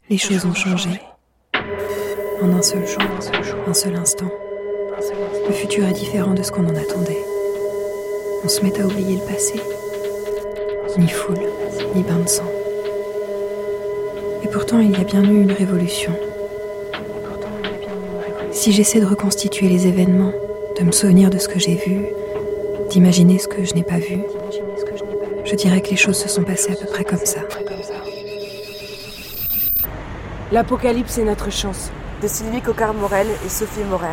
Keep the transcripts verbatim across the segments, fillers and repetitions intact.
Les choses ont changé. En un seul jour, un seul instant. Le futur est différent de ce qu'on en attendait. On se met à oublier le passé. Ni foule, ni bain de sang. Et pourtant, il y a bien eu une révolution. Si j'essaie de reconstituer les événements, de me souvenir de ce que j'ai vu, d'imaginer ce que je n'ai pas vu, je dirais que les choses se sont passées à peu près comme ça. L'apocalypse est notre chance, de Sylvie Coquard-Morel et Sophie Morer.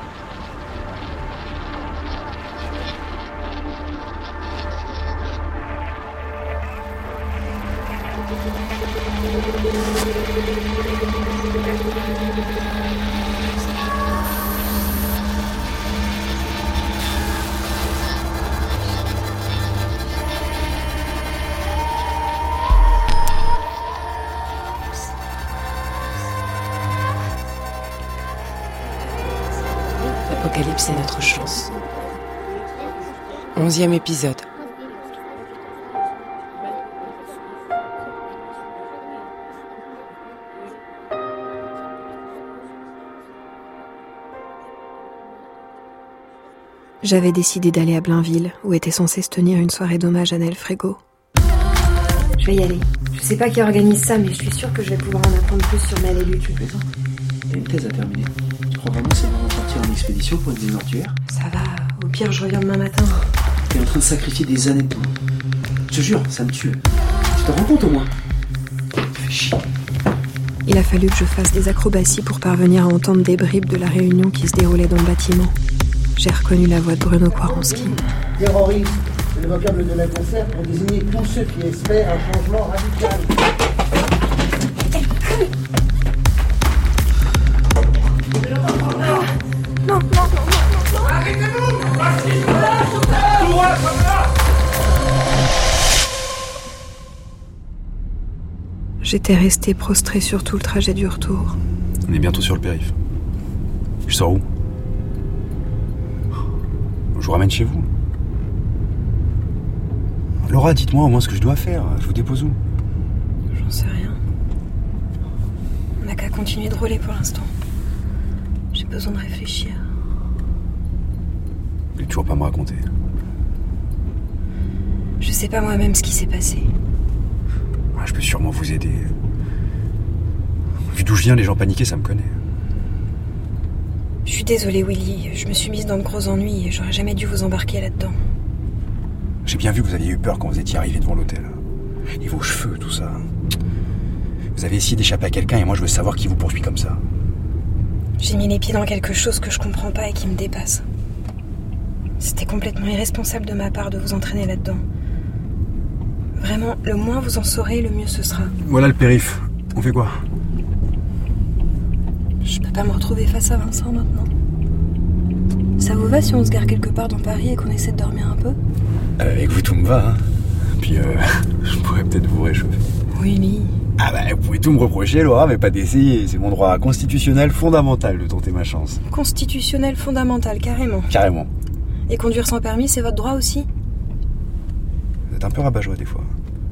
L'apocalypse est notre chance. Onzième épisode. J'avais décidé d'aller à Blainville, où était censée se tenir une soirée d'hommage à Nel Frégo. Je vais y aller. Je sais pas qui organise ça, mais je suis sûre que je vais pouvoir en apprendre plus sur Nel et Luc. Tu plaisantes ? Il y a une thèse à terminer. Tu crois vraiment que c'est vraiment partir en expédition pour une désentuaire ? Ça va, au pire je reviens demain matin. T'es en train de sacrifier des années de temps. Je te jure, ça me tue. Tu te rends compte au moins ? Fais chier. Il a fallu que je fasse des acrobaties pour parvenir à entendre des bribes de la réunion qui se déroulait dans le bâtiment. J'ai reconnu la voix de Bruno Kwaronski. Terroriste, c'est le vocable de l'adversaire pour désigner tous ceux qui espèrent un changement radical. Non, non, non, non, non. Arrêtez-vous! J'étais restée prostrée sur tout le trajet du retour. On est bientôt sur le périph'. Je sors où ? Je vous ramène chez vous. Laura, dites-moi au moins ce que je dois faire. Je vous dépose où ? J'en sais rien. On n'a qu'à continuer de rouler pour l'instant. J'ai besoin de réfléchir. Vous voulez toujours pas me raconter ? Je sais pas moi-même ce qui s'est passé. Ah, je peux sûrement vous aider. Vu d'où je viens, les gens paniqués, ça me connaît. Je suis désolée, Willy. Je me suis mise dans de gros ennuis et j'aurais jamais dû vous embarquer là-dedans. J'ai bien vu que vous aviez eu peur quand vous étiez arrivé devant l'hôtel. Et vos cheveux, tout ça. Vous avez essayé d'échapper à quelqu'un et moi je veux savoir qui vous poursuit comme ça. J'ai mis les pieds dans quelque chose que je comprends pas et qui me dépasse. C'était complètement irresponsable de ma part de vous entraîner là-dedans. Vraiment, le moins vous en saurez, le mieux ce sera. Voilà le périph'. On fait quoi ? Je peux pas me retrouver face à Vincent maintenant. Ça vous va si on se gare quelque part dans Paris et qu'on essaie de dormir un peu ? euh, Avec vous tout me va, hein. Puis euh, je pourrais peut-être vous réchauffer. Willy. Ah bah vous pouvez tout me reprocher, Laura, mais pas d'essayer. C'est mon droit constitutionnel fondamental de tenter ma chance. Constitutionnel fondamental, carrément. Carrément. Et conduire sans permis, c'est votre droit aussi ? Vous êtes un peu rabat-joie des fois.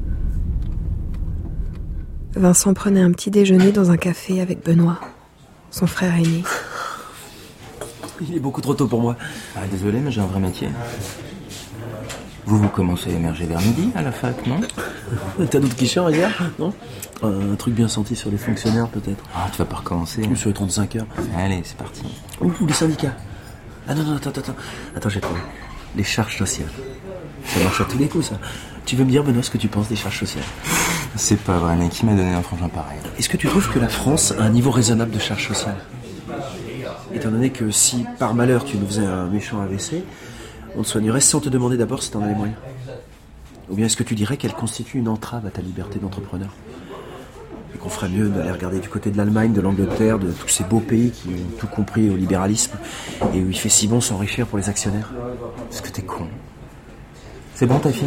Vincent prenait un petit déjeuner dans un café avec Benoît, son frère aîné. Il est beaucoup trop tôt pour moi. Ah, désolé, mais j'ai un vrai métier. Vous, vous commencez à émerger vers midi à la fac, non ? T'as d'autres quicheurs hier, non ? euh, Un truc bien senti sur les fonctionnaires, peut-être. Ah, tu vas pas recommencer. Ou sur les trente-cinq heures. Allez, c'est parti. Ou, ou les syndicats. Ah non, non, attends, attends. Attends, j'ai trouvé. Les charges sociales. Ça marche à tous les coups, ça. Tu veux me dire, Benoît, ce que tu penses des charges sociales ? C'est pas vrai, mais qui m'a donné un frangin pareil ? Est-ce que tu trouves que la France a un niveau raisonnable de charges sociales ? Étant donné que si, par malheur, tu nous faisais un méchant A V C, on te soignerait sans te demander d'abord si t'en as les moyens. Ou bien est-ce que tu dirais qu'elle constitue une entrave à ta liberté d'entrepreneur ? Et qu'on ferait mieux d'aller regarder du côté de l'Allemagne, de l'Angleterre, de tous ces beaux pays qui ont tout compris au libéralisme et où il fait si bon s'enrichir pour les actionnaires. Est-ce que t'es con ? C'est bon, t'as fini ?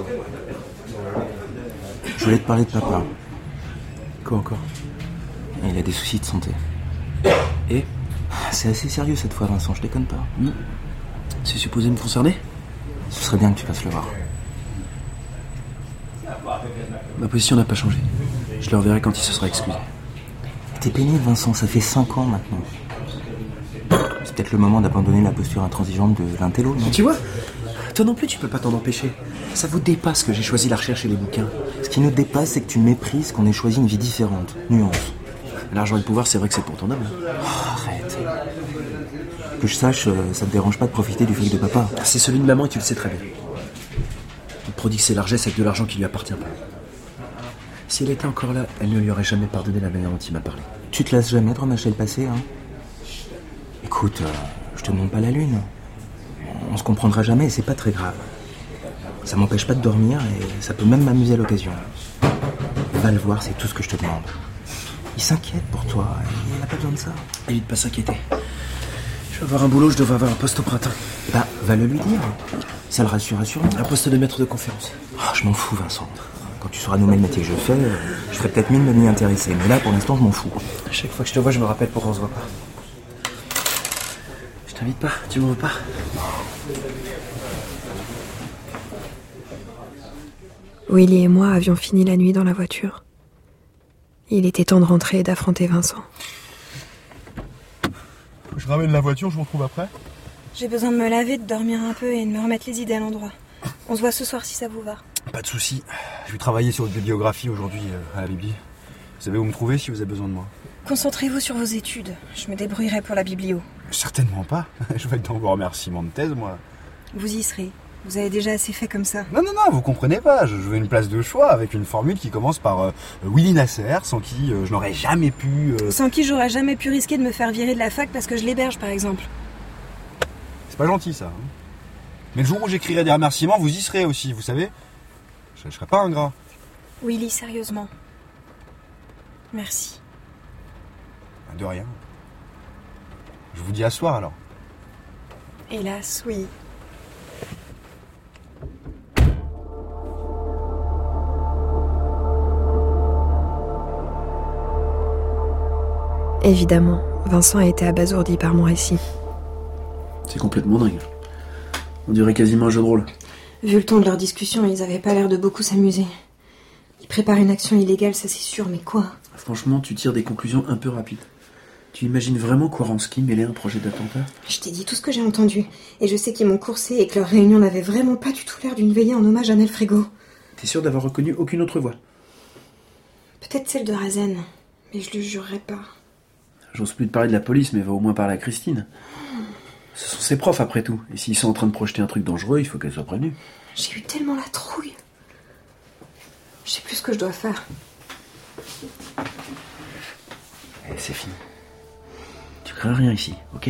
Je voulais te parler de papa. Quoi encore ? Il a des soucis de santé. Et ? C'est assez sérieux cette fois, Vincent, je déconne pas. Mmh. C'est supposé me concerner ? Ce serait bien que tu fasses le voir. Ma position n'a pas changé. Je le reverrai quand il se sera excusé. T'es pénible, Vincent, ça fait cinq ans maintenant. C'est peut-être le moment d'abandonner la posture intransigeante de l'intello, non? Tu vois, toi non plus tu peux pas t'en empêcher. Ça vous dépasse que j'ai choisi la recherche et les bouquins. Ce qui nous dépasse, c'est que tu méprises qu'on ait choisi une vie différente. Nuance. L'argent et le pouvoir, c'est vrai que c'est pour ton âme. Oh, arrête. Que je sache, ça te dérange pas de profiter du fric de papa? C'est celui de maman et tu le sais très bien. Il prodigue ses largesses avec de l'argent qui lui appartient pas. Si elle était encore là, elle ne lui aurait jamais pardonné la manière dont il m'a parlé. Tu te lasses jamais de remâcher le passé, hein? Écoute, euh, je te demande pas la lune. On se comprendra jamais, c'est pas très grave. Ça m'empêche pas de dormir et ça peut même m'amuser à l'occasion. Va le voir, c'est tout ce que je te demande. Il s'inquiète pour toi, il n'a pas besoin de ça. Évite pas s'inquiéter. Je vais avoir un boulot, je devrais avoir un poste au printemps. Bah, va le lui dire. Ça le rassure, assurément. Un poste de maître de conférence. Oh, je m'en fous, Vincent. Quand tu sauras nommer le métier que je fais, je ferai peut-être mine de m'y intéresser. Mais là, pour l'instant, je m'en fous. À chaque fois que je te vois, je me rappelle pourquoi on se voit pas. Je t'invite pas, tu m'en veux pas? Willy et moi avions fini la nuit dans la voiture. Il était temps de rentrer et d'affronter Vincent. Je ramène la voiture, je vous retrouve après. J'ai besoin de me laver, de dormir un peu et de me remettre les idées à l'endroit. On se voit ce soir si ça vous va. Pas de soucis. Je vais travailler sur votre bibliographie aujourd'hui euh, à la Bibli. Vous savez où me trouver si vous avez besoin de moi. Concentrez-vous sur vos études. Je me débrouillerai pour la biblio. Certainement pas. Je vais être dans vos remerciements de thèse, moi. Vous y serez. Vous avez déjà assez fait comme ça. Non, non, non, vous comprenez pas. Je veux une place de choix avec une formule qui commence par euh, Willy Nasser, sans qui euh, je n'aurais jamais pu... Euh... Sans qui j'aurais jamais pu risquer de me faire virer de la fac parce que je l'héberge, par exemple. C'est pas gentil, ça. Hein. Mais le jour où j'écrirai des remerciements, vous y serez aussi, vous savez. Je ne serai pas ingrat. Willy, sérieusement. Merci. De rien. Je vous dis à soir, alors. Hélas, oui. Évidemment, Vincent a été abasourdi par mon récit. C'est complètement dingue. On dirait quasiment un jeu de rôle. Vu le ton de leur discussion, ils avaient pas l'air de beaucoup s'amuser. Ils préparent une action illégale, ça c'est sûr, mais quoi? Franchement, tu tires des conclusions un peu rapides. Tu imagines vraiment Koranski mêler un projet d'attentat? Je t'ai dit tout ce que j'ai entendu. Et je sais qu'ils m'ont coursé et que leur réunion n'avait vraiment pas du tout l'air d'une veillée en hommage à Nel Frégo. T'es sûr d'avoir reconnu aucune autre voix? Peut-être celle de Razen, mais je le jurerai pas. J'ose plus te parler de la police, mais va au moins parler à Christine. Ce sont ses profs, après tout. Et s'ils sont en train de projeter un truc dangereux, il faut qu'elle soit prévenue. J'ai eu tellement la trouille. Je sais plus ce que je dois faire. Eh, c'est fini. Tu crains rien ici, ok?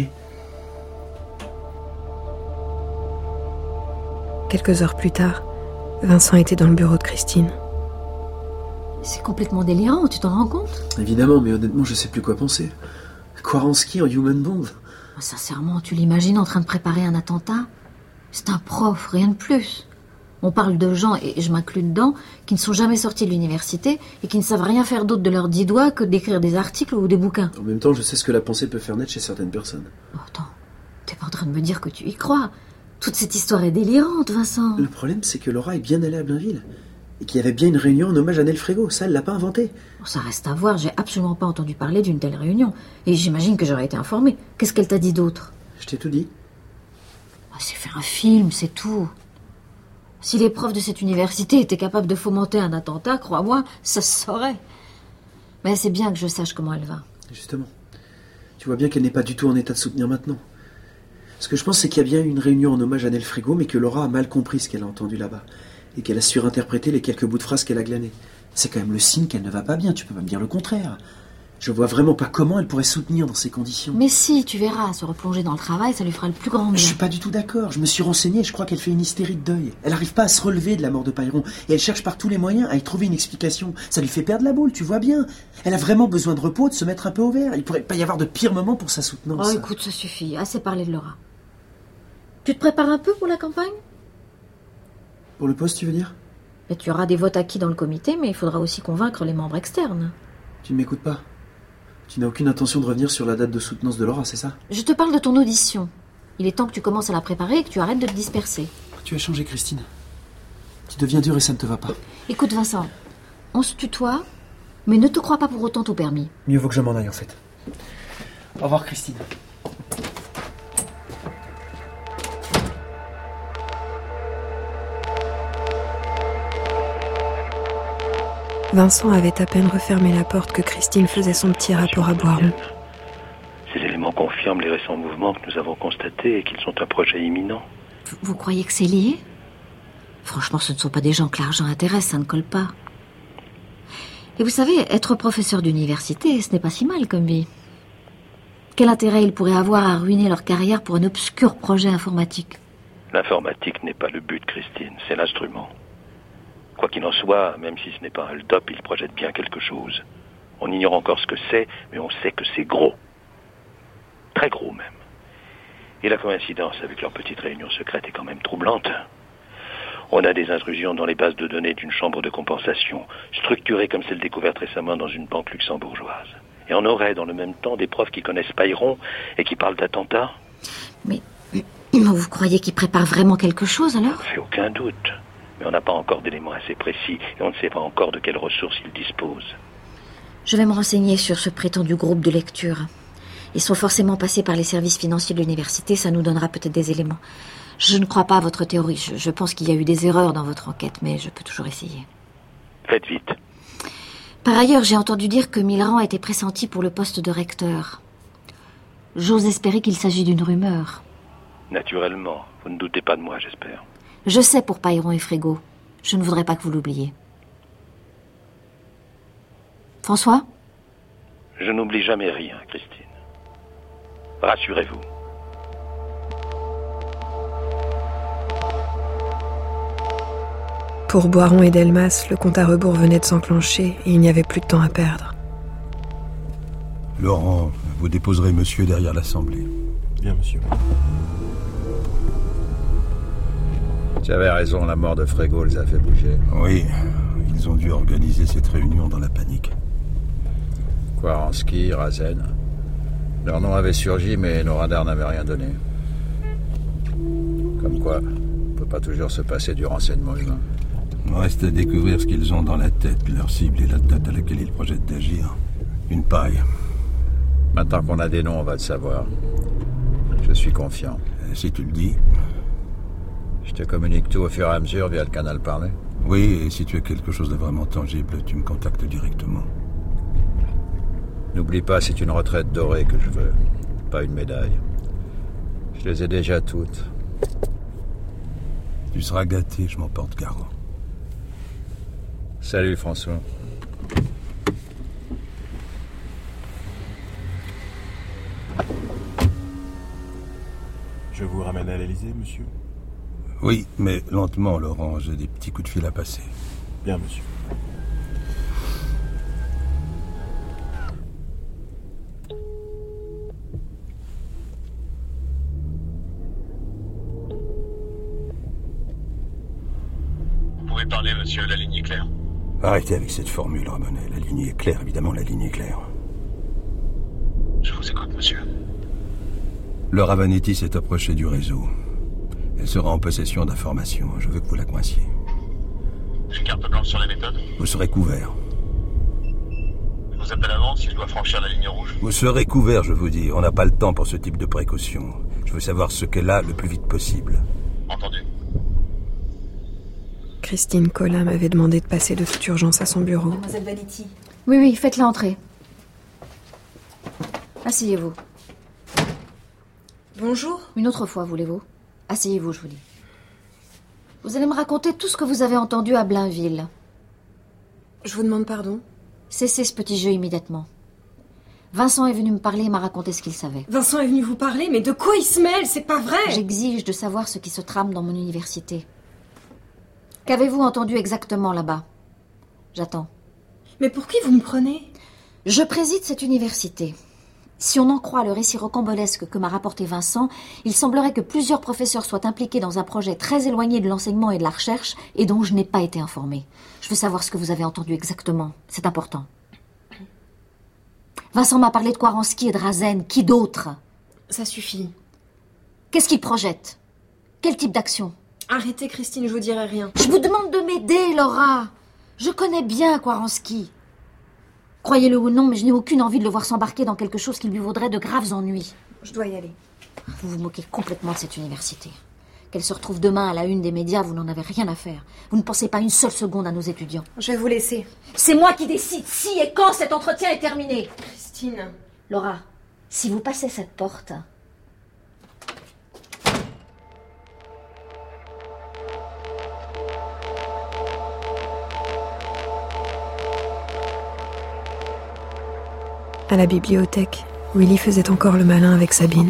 Quelques heures plus tard, Vincent était dans le bureau de Christine. C'est complètement délirant, tu t'en rends compte? Évidemment, mais honnêtement, je sais plus quoi penser. Koranski en Human Bond. Sincèrement, tu l'imagines en train de préparer un attentat? C'est un prof, rien de plus. On parle de gens, et je m'inclus dedans, qui ne sont jamais sortis de l'université et qui ne savent rien faire d'autre de leurs dix doigts que d'écrire des articles ou des bouquins. En même temps, je sais ce que la pensée peut faire naître chez certaines personnes. Oh, attends, t'es pas en train de me dire que tu y crois? Toute cette histoire est délirante, Vincent. Le problème, c'est que Laura est bien allée à Blainville. Et qu'il y avait bien une réunion en hommage à Nel Frégo. Ça, elle l'a pas inventé. Ça reste à voir, j'ai absolument pas entendu parler d'une telle réunion. Et j'imagine que j'aurais été informée. Qu'est-ce qu'elle t'a dit d'autre? Je t'ai tout dit. Oh, c'est faire un film, c'est tout. Si les profs de cette université étaient capables de fomenter un attentat, crois-moi, ça se saurait. Mais c'est bien que je sache comment elle va. Justement. Tu vois bien qu'elle n'est pas du tout en état de soutenir maintenant. Ce que je pense, c'est qu'il y a bien eu une réunion en hommage à Nel Frégo, mais que Laura a mal compris ce qu'elle a entendu là-bas. Et qu'elle a surinterprété les quelques bouts de phrases qu'elle a glanés. C'est quand même le signe qu'elle ne va pas bien, tu peux pas me dire le contraire. Je vois vraiment pas comment elle pourrait soutenir dans ces conditions. Mais si, tu verras, se replonger dans le travail, ça lui fera le plus grand bien. Je suis pas du tout d'accord, je me suis renseigné, je crois qu'elle fait une hystérie de deuil. Elle arrive pas à se relever de la mort de Payron, et elle cherche par tous les moyens à y trouver une explication. Ça lui fait perdre la boule, tu vois bien. Elle a vraiment besoin de repos, de se mettre un peu au vert. Il pourrait pas y avoir de pire moment pour sa soutenance. Oh, écoute, ça suffit, assez parlé de Laura. Tu te prépares un peu pour la campagne? Pour le poste, tu veux dire? Et tu auras des votes acquis dans le comité, mais il faudra aussi convaincre les membres externes. Tu ne m'écoutes pas. Tu n'as aucune intention de revenir sur la date de soutenance de Laura, c'est ça? Je te parle de ton audition. Il est temps que tu commences à la préparer et que tu arrêtes de te disperser. Tu as changé, Christine. Tu deviens dure et ça ne te va pas. Écoute, Vincent, on se tutoie. Mais ne te crois pas pour autant tout permis. Mieux vaut que je m'en aille en fait. Au revoir Christine. Vincent avait à peine refermé la porte que Christine faisait son petit rapport à Boiron. Ces éléments confirment les récents mouvements que nous avons constatés et qu'ils sont un projet imminent. Vous, vous croyez que c'est lié? Franchement, ce ne sont pas des gens que l'argent intéresse, ça ne colle pas. Et vous savez, être professeur d'université, ce n'est pas si mal comme vie. Quel intérêt ils pourraient avoir à ruiner leur carrière pour un obscur projet informatique? L'informatique n'est pas le but, Christine, c'est l'instrument. Quoi qu'il en soit, même si ce n'est pas un top, ils projettent bien quelque chose. On ignore encore ce que c'est, mais on sait que c'est gros. Très gros même. Et la coïncidence avec leur petite réunion secrète est quand même troublante. On a des intrusions dans les bases de données d'une chambre de compensation, structurée comme celle découverte récemment dans une banque luxembourgeoise. Et on aurait dans le même temps des profs qui connaissent Payron et qui parlent d'attentats. Mais vous croyez qu'ils préparent vraiment quelque chose alors? J'ai aucun doute. Mais on n'a pas encore d'éléments assez précis et on ne sait pas encore de quelles ressources ils disposent. Je vais me renseigner sur ce prétendu groupe de lecture. Ils sont forcément passés par les services financiers de l'université, ça nous donnera peut-être des éléments. Je ne crois pas à votre théorie. Je, je pense qu'il y a eu des erreurs dans votre enquête, mais je peux toujours essayer. Faites vite. Par ailleurs, j'ai entendu dire que Millerand a été pressenti pour le poste de recteur. J'ose espérer qu'il s'agit d'une rumeur. Naturellement. Vous ne doutez pas de moi, j'espère. Je sais pour Payron et Frégo. Je ne voudrais pas que vous l'oubliez. François? Je n'oublie jamais rien, Christine. Rassurez-vous. Pour Boiron et Delmas, le compte à rebours venait de s'enclencher et il n'y avait plus de temps à perdre. Laurent, vous déposerez monsieur derrière l'Assemblée. Bien, monsieur. Tu avais raison, la mort de Frégo les a fait bouger. Oui, ils ont dû organiser cette réunion dans la panique. Kwaranski, Razen. Leur nom avait surgi, mais nos radars n'avaient rien donné. Comme quoi, on ne peut pas toujours se passer du renseignement humain. Il reste à découvrir ce qu'ils ont dans la tête, leur cible et la date à laquelle ils projettent d'agir. Une paille. Maintenant qu'on a des noms, on va le savoir. Je suis confiant. Et si tu le dis... Je te communique tout au fur et à mesure via le canal parlé. Oui, et si tu as quelque chose de vraiment tangible, tu me contactes directement. N'oublie pas, c'est une retraite dorée que je veux, pas une médaille. Je les ai déjà toutes. Tu seras gâté, je m'en porte garant. Salut François. Je vous ramène à l'Élysée, monsieur? Oui, mais lentement, Laurent, j'ai des petits coups de fil à passer. Bien, monsieur. Vous pouvez parler, monsieur, la ligne est claire. Arrêtez avec cette formule, Ramonet. La ligne est claire, évidemment, la ligne est claire. Je vous écoute, monsieur. Le Ravanetti s'est approché du réseau. Elle sera en possession d'informations. Je veux que vous la coinciez. J'ai carte blanche sur les méthodes. Vous serez couvert. Je vous appelle avant si je dois franchir la ligne rouge. Vous serez couvert, je vous dis. On n'a pas le temps pour ce type de précaution. Je veux savoir ce qu'elle a le plus vite possible. Entendu. Christine Collat m'avait demandé de passer de toute urgence à son bureau. Mademoiselle Vanetti. Oui, oui, faites-la entrer. Asseyez-vous. Bonjour. Une autre fois, voulez-vous? Asseyez-vous, je vous dis. Vous allez me raconter tout ce que vous avez entendu à Blainville. Je vous demande pardon. Cessez ce petit jeu immédiatement. Vincent est venu me parler et m'a raconté ce qu'il savait. Vincent est venu vous parler, mais de quoi il se mêle? C'est pas vrai! J'exige de savoir ce qui se trame dans mon université. Qu'avez-vous entendu exactement là-bas? J'attends. Mais pour qui vous me prenez? Je préside cette université. Si on en croit le récit rocambolesque que m'a rapporté Vincent, il semblerait que plusieurs professeurs soient impliqués dans un projet très éloigné de l'enseignement et de la recherche et dont je n'ai pas été informée. Je veux savoir ce que vous avez entendu exactement. C'est important. Vincent m'a parlé de Kwaranski et de Razen. Qui d'autre? Ça suffit. Qu'est-ce qu'il projette? Quel type d'action? Arrêtez, Christine, je vous dirai rien. Je vous demande de m'aider, Laura. Je connais bien Kwaranski. Croyez-le ou non, mais je n'ai aucune envie de le voir s'embarquer dans quelque chose qui lui vaudrait de graves ennuis. Je dois y aller. Vous vous moquez complètement de cette université. Qu'elle se retrouve demain à la une des médias, vous n'en avez rien à faire. Vous ne pensez pas une seule seconde à nos étudiants. Je vais vous laisser. C'est moi qui décide si et quand cet entretien est terminé. Christine. Laura, si vous passez cette porte... À la bibliothèque, Willy faisait encore le malin avec Sabine.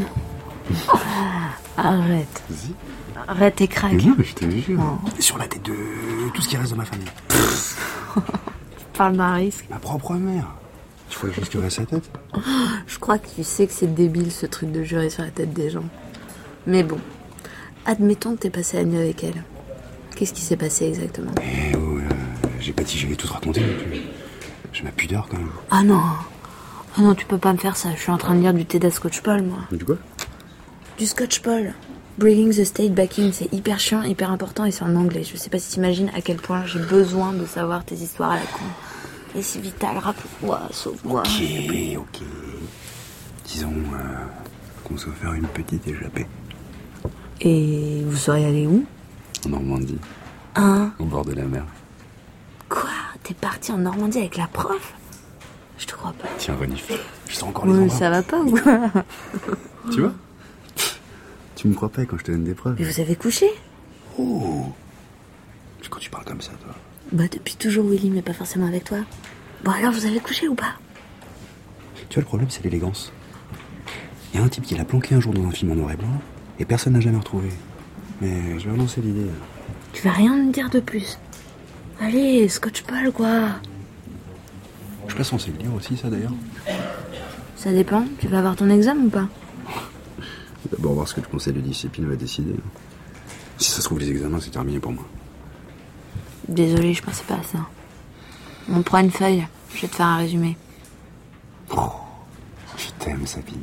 Arrête. Vas-y. Arrête tes craques. Non, mais je te jure. Oh. Sur la tête de tout ce qui reste de ma famille. Parle d'un risque. Ma propre mère. Il faut juste jurer sa tête. Je crois que tu sais que c'est débile ce truc de jurer sur la tête des gens. Mais bon, admettons que t'es passé la nuit avec elle. Qu'est-ce qui s'est passé exactement? Eh oh, euh, j'ai pas dit que j'allais tout te raconter. J'ai ma pudeur quand même. Ah non. Ah non, tu peux pas me faire ça. Je suis en train de lire du Teda Scotch Paul, moi. Du quoi? Du Scotch Paul. Bringing the state back in, c'est hyper chiant, hyper important et c'est en anglais. Je sais pas si t'imagines à quel point j'ai besoin de savoir tes histoires à la con. Et c'est vital, rappelle-moi, sauve-moi. Ok, ok. Disons euh, qu'on se faire une petite échappée. Et vous seriez allé où? En Normandie. Hein? Au bord de la mer. Quoi? T'es parti en Normandie avec la prof? Je te crois pas. Tiens, renifle. Je sens encore les Oui, endroits. ça va pas ou quoi? Tu vois? Tu me crois pas quand je te donne des preuves. Mais vous avez couché? Oh! C'est quand tu parles comme ça, toi. Bah depuis toujours, Willy, mais pas forcément avec toi. Bon alors, vous avez couché ou pas? Tu vois, le problème, c'est l'élégance. Il y a un type qui l'a planqué un jour dans un film en noir et blanc, et personne n'a jamais retrouvé. Mais je vais relancer l'idée. Tu vas rien me dire de plus. Allez, Scotch Paul, quoi. Je suis pas censé le dire aussi, ça, d'ailleurs. Ça dépend. Tu vas avoir ton examen ou pas? D'abord voir ce que le conseil de discipline va décider. Si ça se trouve, les examens, c'est terminé pour moi. Désolée, je pensais pas à ça. On prend une feuille. Je vais te faire un résumé. Oh, je t'aime, Sabine.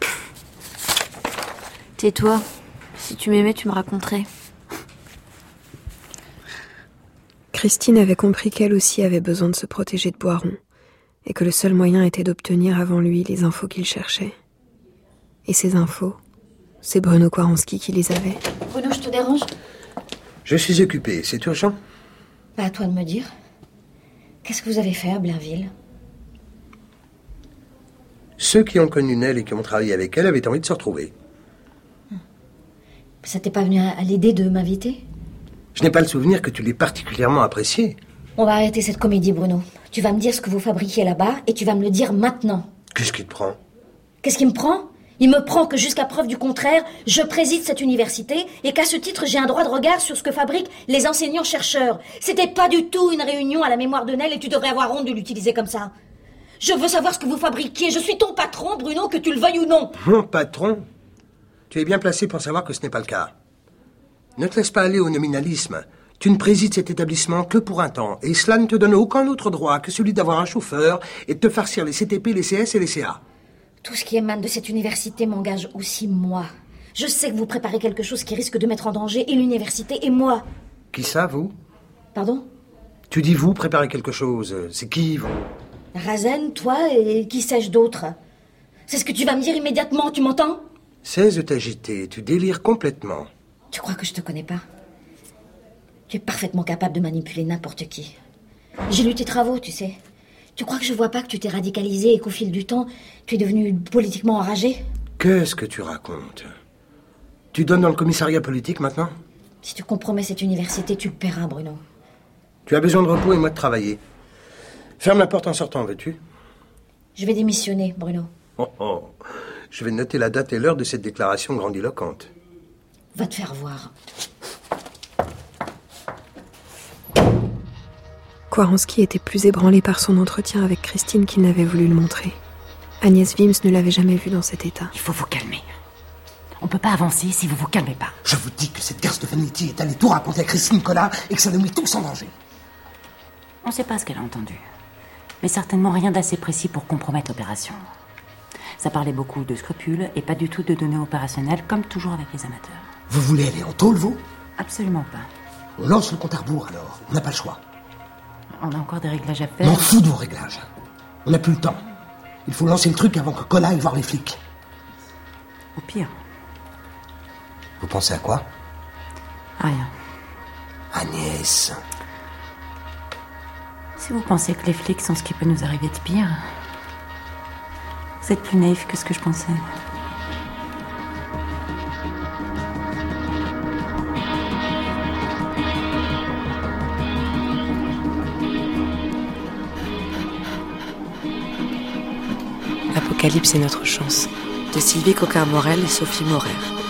Tais-toi. Si tu m'aimais, tu me raconterais. Christine avait compris qu'elle aussi avait besoin de se protéger de Boiron, et que le seul moyen était d'obtenir avant lui les infos qu'il cherchait. Et ces infos, c'est Bruno Kwaronski qui les avait. Bruno, je te dérange? Je suis occupé, c'est urgent? Bah, à toi de me dire. Qu'est-ce que vous avez fait à Blainville? Ceux qui ont connu Nell et qui ont travaillé avec elle avaient envie de se retrouver. Ça t'est pas venu à l'idée de m'inviter? Je n'ai pas le souvenir que tu l'aies particulièrement apprécié. On va arrêter cette comédie, Bruno. Tu vas me dire ce que vous fabriquez là-bas et tu vas me le dire maintenant. Qu'est-ce qui te prend? Qu'est-ce qui me prend? Il me prend que jusqu'à preuve du contraire, je préside cette université et qu'à ce titre, j'ai un droit de regard sur ce que fabriquent les enseignants-chercheurs. C'était pas du tout une réunion à la mémoire de Nell et tu devrais avoir honte de l'utiliser comme ça. Je veux savoir ce que vous fabriquiez. Je suis ton patron, Bruno, que tu le veuilles ou non. Mon patron? Tu es bien placé pour savoir que ce n'est pas le cas. Ne te laisse pas aller au nominalisme. Tu ne présides cet établissement que pour un temps, et cela ne te donne aucun autre droit que celui d'avoir un chauffeur et de te farcir les C T P, les C S et les C A. Tout ce qui émane de cette université m'engage aussi moi. Je sais que vous préparez quelque chose qui risque de mettre en danger et l'université et moi. Qui ça, vous? Pardon? Tu dis vous préparez quelque chose. C'est qui, vous? Razen, toi et qui sais-je d'autre? C'est ce que tu vas me dire immédiatement, tu m'entends? Cesse de t'agiter, tu délires complètement. Tu crois que je te connais pas? Tu es parfaitement capable de manipuler n'importe qui. J'ai lu tes travaux, tu sais. Tu crois que je vois pas que tu t'es radicalisé et qu'au fil du temps, tu es devenu politiquement enragé? Qu'est-ce que tu racontes? Tu donnes dans le commissariat politique maintenant? Si tu compromets cette université, tu le paieras, Bruno. Tu as besoin de repos et moi de travailler. Ferme la porte en sortant, veux-tu? Je vais démissionner, Bruno. Oh oh. Je vais noter la date et l'heure de cette déclaration grandiloquente. Va te faire voir. Kwaronski était plus ébranlé par son entretien avec Christine qu'il n'avait voulu le montrer. Agnès Wims ne l'avait jamais vu dans cet état. Il faut vous calmer. On peut pas avancer si vous vous calmez pas. Je vous dis que cette garce de vanité est allée tout raconter à Christine Collat et que ça nous met tous en danger. On sait pas ce qu'elle a entendu. Mais certainement rien d'assez précis pour compromettre l'opération. Ça parlait beaucoup de scrupules et pas du tout de données opérationnelles, comme toujours avec les amateurs. Vous voulez aller en tôle, vous? Absolument pas. On lance le compte à rebours, alors. On n'a pas le choix. On a encore des réglages à faire. M'en fous de vos réglages. On n'a plus le temps. Il faut lancer le truc avant que Colas aille voir les flics. Au pire. Vous pensez à quoi? À rien. Agnès. Si vous pensez que les flics sont ce qui peut nous arriver de pire, vous êtes plus naïf que ce que je pensais. L'Apocalypse est notre chance, de Sylvie Coquart-Morel et Sophie Morer.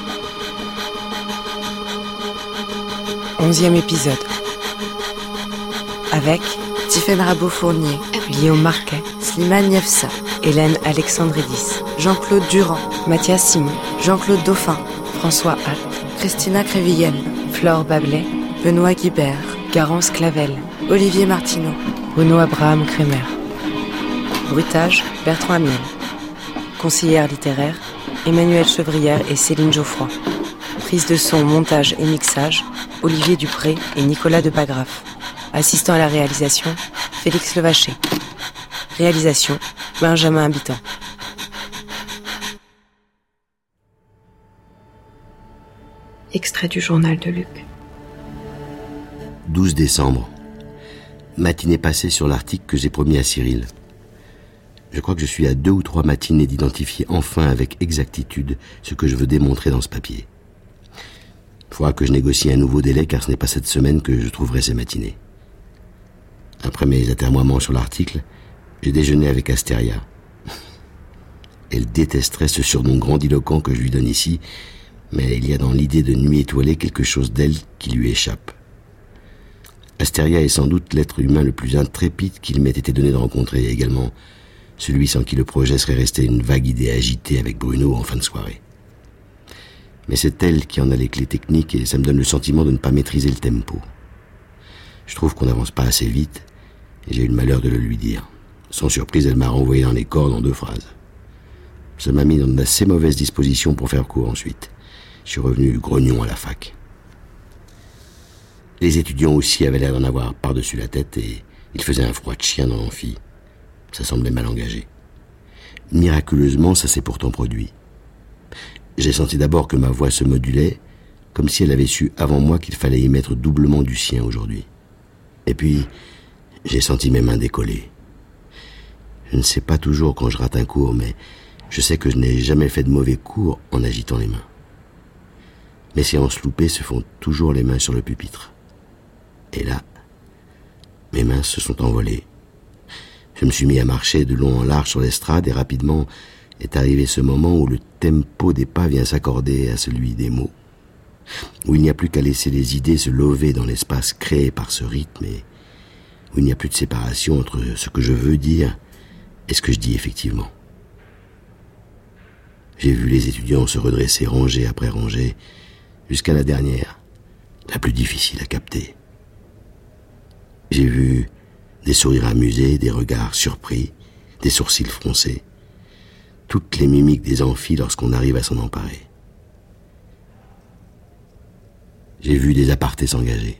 Onzième épisode. Avec Tiffaine Rabot-Fournier, Guillaume Marquet, Slimane Niefsa, Hélène Alexandridis, Jean-Claude Durand, Mathias Simon, Jean-Claude Dauphin, François Halte, Christina Crévienne, Flore Bablet, Benoît Guibert, Garance Clavel, Olivier Martineau, Bruno Abraham Kremer. Bruitage, Bertrand Amiel. Conseillère littéraire, Emmanuelle Chevrière et Céline Geoffroy. Prise de son, montage et mixage, Olivier Dupré et Nicolas Depagraf. Assistant à la réalisation, Félix Levaché. Réalisation, Benjamin Habitant. Extrait du journal de Luc. douze décembre. Matinée passée sur l'article que j'ai promis à Cyril. Je crois que je suis à deux ou trois matinées d'identifier enfin avec exactitude ce que je veux démontrer dans ce papier. Il faudra que je négocie un nouveau délai car ce n'est pas cette semaine que je trouverai ces matinées. Après mes atermoiements sur l'article, j'ai déjeuné avec Astéria. Elle détesterait ce surnom grandiloquent que je lui donne ici, mais il y a dans l'idée de Nuit étoilée quelque chose d'elle qui lui échappe. Astéria est sans doute l'être humain le plus intrépide qu'il m'ait été donné de rencontrer, et également celui sans qui le projet serait resté une vague idée agitée avec Bruno en fin de soirée. Mais c'est elle qui en a les clés techniques et ça me donne le sentiment de ne pas maîtriser le tempo. Je trouve qu'on n'avance pas assez vite et j'ai eu le malheur de le lui dire. Sans surprise, elle m'a renvoyé dans les cordes en deux phrases. Ça m'a mis dans d'assez mauvaises dispositions pour faire court ensuite. Je suis revenu grognon à la fac. Les étudiants aussi avaient l'air d'en avoir par-dessus la tête et il faisait un froid de chien dans l'amphi. Ça semblait mal engagé. Miraculeusement, ça s'est pourtant produit. J'ai senti d'abord que ma voix se modulait, comme si elle avait su avant moi qu'il fallait y mettre doublement du sien aujourd'hui. Et puis, j'ai senti mes mains décoller. Je ne sais pas toujours quand je rate un cours, mais je sais que je n'ai jamais fait de mauvais cours en agitant les mains. Mes séances loupées se font toujours les mains sur le pupitre. Et là, mes mains se sont envolées. Je me suis mis à marcher de long en large sur l'estrade et rapidement est arrivé ce moment où le tempo des pas vient s'accorder à celui des mots, où il n'y a plus qu'à laisser les idées se lever dans l'espace créé par ce rythme et où il n'y a plus de séparation entre ce que je veux dire et ce que je dis effectivement. J'ai vu les étudiants se redresser rangée après rangée jusqu'à la dernière, la plus difficile à capter. J'ai vu des sourires amusés, des regards surpris, des sourcils froncés, toutes les mimiques des amphis lorsqu'on arrive à s'en emparer. J'ai vu des apartés s'engager.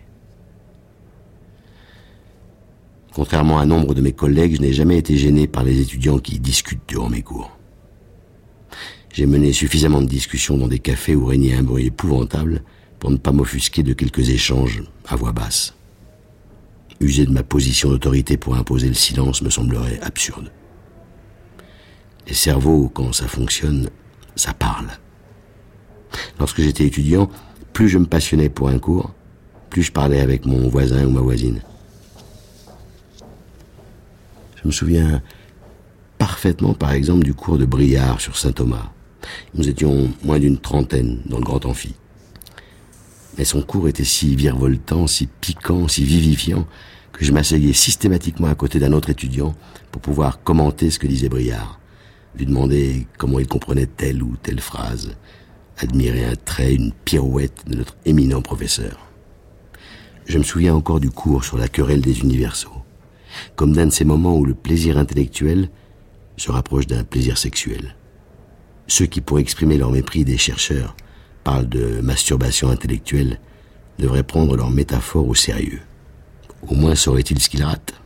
Contrairement à nombre de mes collègues, je n'ai jamais été gêné par les étudiants qui discutent durant mes cours. J'ai mené suffisamment de discussions dans des cafés où régnait un bruit épouvantable pour ne pas m'offusquer de quelques échanges à voix basse. User de ma position d'autorité pour imposer le silence me semblerait absurde. Les cerveaux, quand ça fonctionne, ça parle. Lorsque j'étais étudiant, plus je me passionnais pour un cours, plus je parlais avec mon voisin ou ma voisine. Je me souviens parfaitement, par exemple, du cours de Briard sur saint Thomas. Nous étions moins d'une trentaine dans le grand amphi. Mais son cours était si virevoltant, si piquant, si vivifiant, que je m'asseyais systématiquement à côté d'un autre étudiant pour pouvoir commenter ce que disait Briard, lui demander comment il comprenait telle ou telle phrase, admirer un trait, une pirouette de notre éminent professeur. Je me souviens encore du cours sur la querelle des universaux, comme d'un de ces moments où le plaisir intellectuel se rapproche d'un plaisir sexuel. Ceux qui, pour exprimer leur mépris des chercheurs, parlent de masturbation intellectuelle, devraient prendre leur métaphore au sérieux. Au moins saurait-il ce qu'ils ratent.